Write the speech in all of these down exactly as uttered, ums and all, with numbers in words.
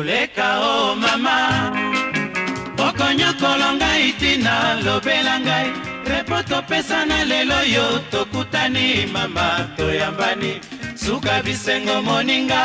Moleka o mama okonyokolo ngai tina lobela ngai repoto pesa na lelo yo tokutani mama toyambani suka bisengo moninga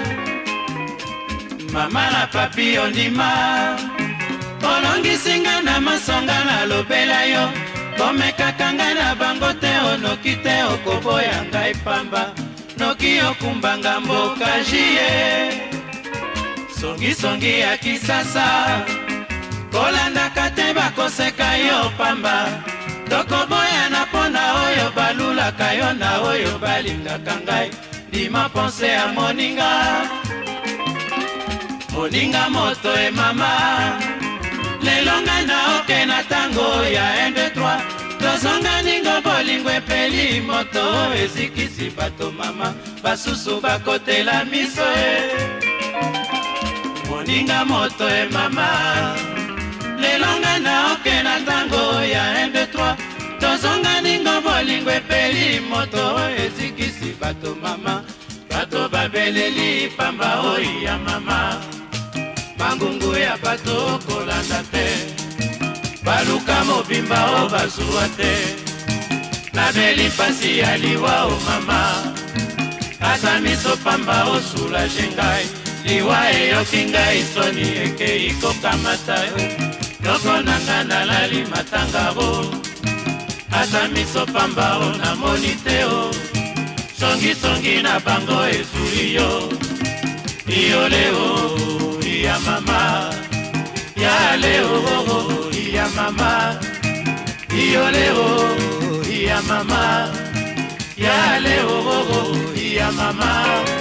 mama na papi ondima olongisinga na masonga na lobela yo komekakanga na bango te onoki te okoboya ngai pamba noki okumbanga mboka jie songi songi ya kisasa kolandaka te bakoseka yo pamba tokoboya na pona oyo balulaka yo na oyo balingaka ngai ndima ponse ya moninga moninga moto e mama lelo ngai na oke na tango ya un deux trois tozonga ningo bolingo epeli moto ezikisi bato mama basusu bakotela miso e moninga moto e mama lelo ngai na oke na tango ya un deux trois tozonga ningo bolingo epeli moto ezikisi bato mama bato babeleli pamba oyo ya mama mangungu ya bato kolanda te baluka mobimba o bazuwa te nabeli pasi ya liwa o mama ata miso pamba osulage ngai liwa eyoki ngai soni ekei kokamata loko nanga nalali matangabo ata miso pamba o namoni te o songisongi na bango ezuli yo iyole o iya mama yale o iya mama iyole o iya mama yale o iya mama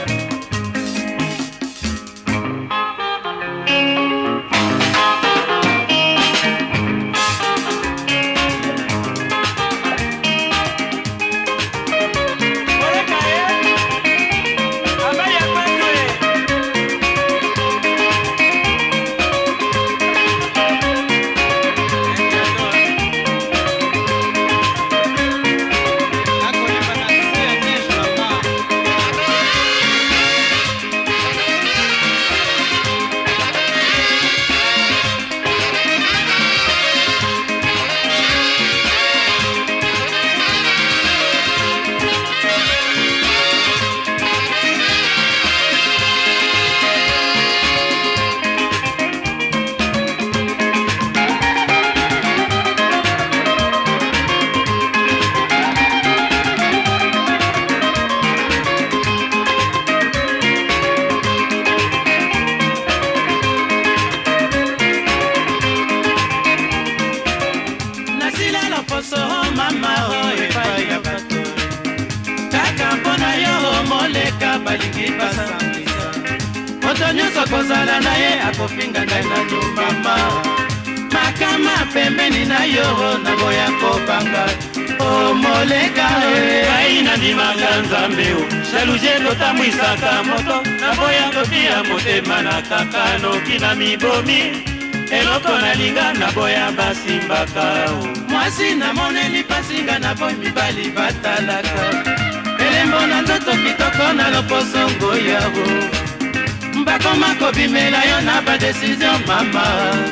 balingi basambisa moto nyonso kozala na ye akofinga ngai na mama makama pembeni na yo naboya kobanga o moleka ngai nandimaka nzambe o jalousie kotamwisaka moto naboya kotia motema na kaka noki na mibomi eloko nalinga naboya basimbaka mwasi namoneli pasinga naboyi mibali batalaka elembo na nzoto kitoko na loposongo yabo mbakoma kobimela yo na badesizio mama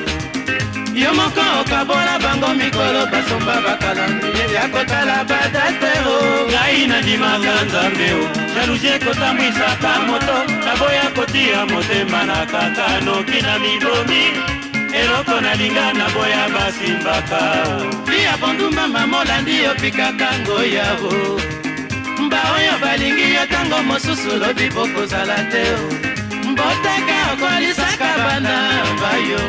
yo moko okabola bango mikolo basomba bakalamie ya kotala badatero ngai nandimaka nzambe o jalousie kotamwisaka moto naboya kotia motema na kaka noki na mibomi eloko nalinga naboya basimbaka lia bondumba mamolandi yopikaka ngoyabo mba oyo balingi yo tango mosusu lobi bokozala te mbotaka okolisaka bana bayo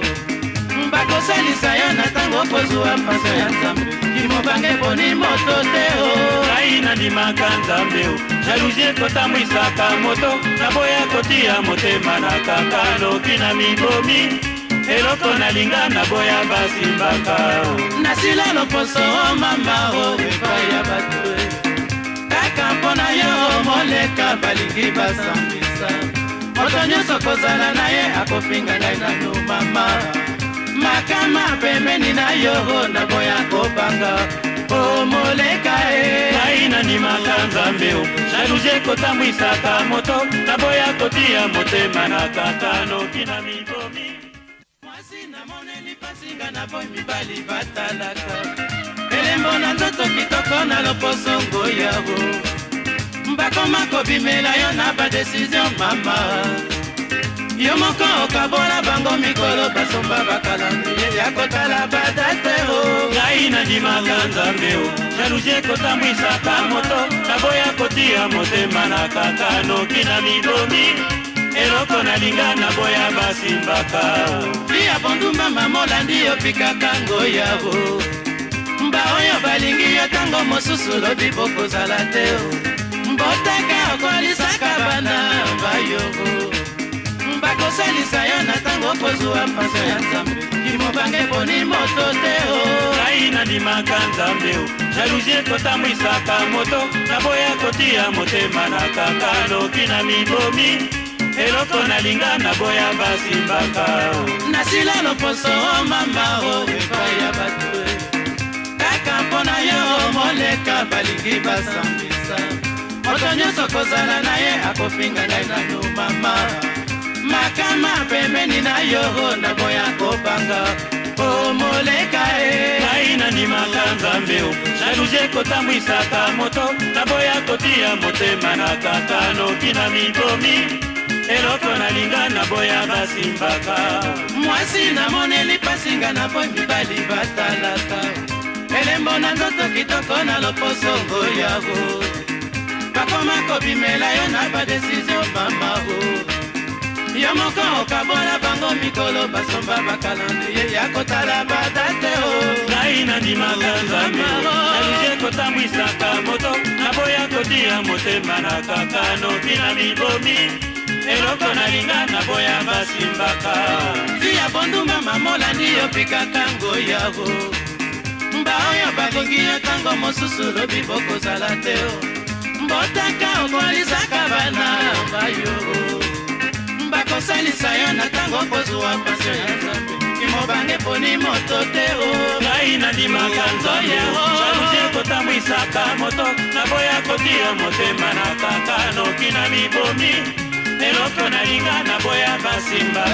bakosalisa yo na tango kozwa mpaso ya nzambe kimobange boni moto te ngai nandimaka nzambe o jalousie kotamwisaka moto naboya kotia motema na kaka noki na mibomi eloko nalinga naboya basimbaka nasila loposo mama o epai ya bato kaka mpona yo moleka balingi basambisa moto nyonso kozala na ye akofinga ngai nano mama makama pembeni na yo naboya kobanga omoleka e ngai nandimaka nzambe o jalousie ekotambwisaka moto naboya kotia motema na kaka noki na mibomi mwasi namoneli pasinga na boy mibali batalaka elembo na nzoto kitoko na loposo ngoyabo bakoma kobimela yo na badesizio mama yo moko okabola bango mikolo basomba bakalandrie ya kotala badate o ngai nandimaka nzambe o jalousie ekotambwisaka moto naboya kotia motema na kaka noki na mibomi eloko nalinga naboya basimbaka pia bondumba mamolandi yo pikaka ngoyabo mba oyo balingi yo ntango mosusu lobi bokozala te o mbotaka okolisaka bana bayo bakosalisa yo na ntango kozwa mpasi ya nzambe kimobange poni moto te o ngai nandimaka nzambe o jalousie ekotambwisaka moto naboya kotia motema na kaka noki na mibomi eloko nalinga naboya basimbaka nasila loposo o mama o epai ya bato kaka mpona yo moleka balingi basambisa moto nyonso kozala na ye akofinga ngai nano mama makama pembeni na yo naboya kobanga omoleka e ngai nandimaka nzambe o jalousie ekotambwisaka moto naboya kotia motema na kaka noki na mibomi eloko nalinga naboya basimbaka mwasi namoneli pasinga na boy mibali batalaka elembo na nzoto kitoko na loposo ngoyabo bakoma kobimela yo na badesizio mama o yo moko okabola bango mikolo basomba bakalandrie ya kotala badate o ngai nandimaka nzambe jalousie ekotambwisaka moto naboya kotia motema na kaka noki na mibomi eloko nalinga naboya basimbaka via bondumba mamolandi yo pikaka ngoyabo mba oyo balingi yo ntango mosusu lobi bokozala te o mbotaka okolisaka bana bayo bakosalisa yo na ntango kozwa pasio ya nzambe kimobange poni moto te o ngai nandimaka nzambe jalousie ekotambwisaka moto naboya kotia motema na kaka noki na mibomi eloko nalinga naboya basimba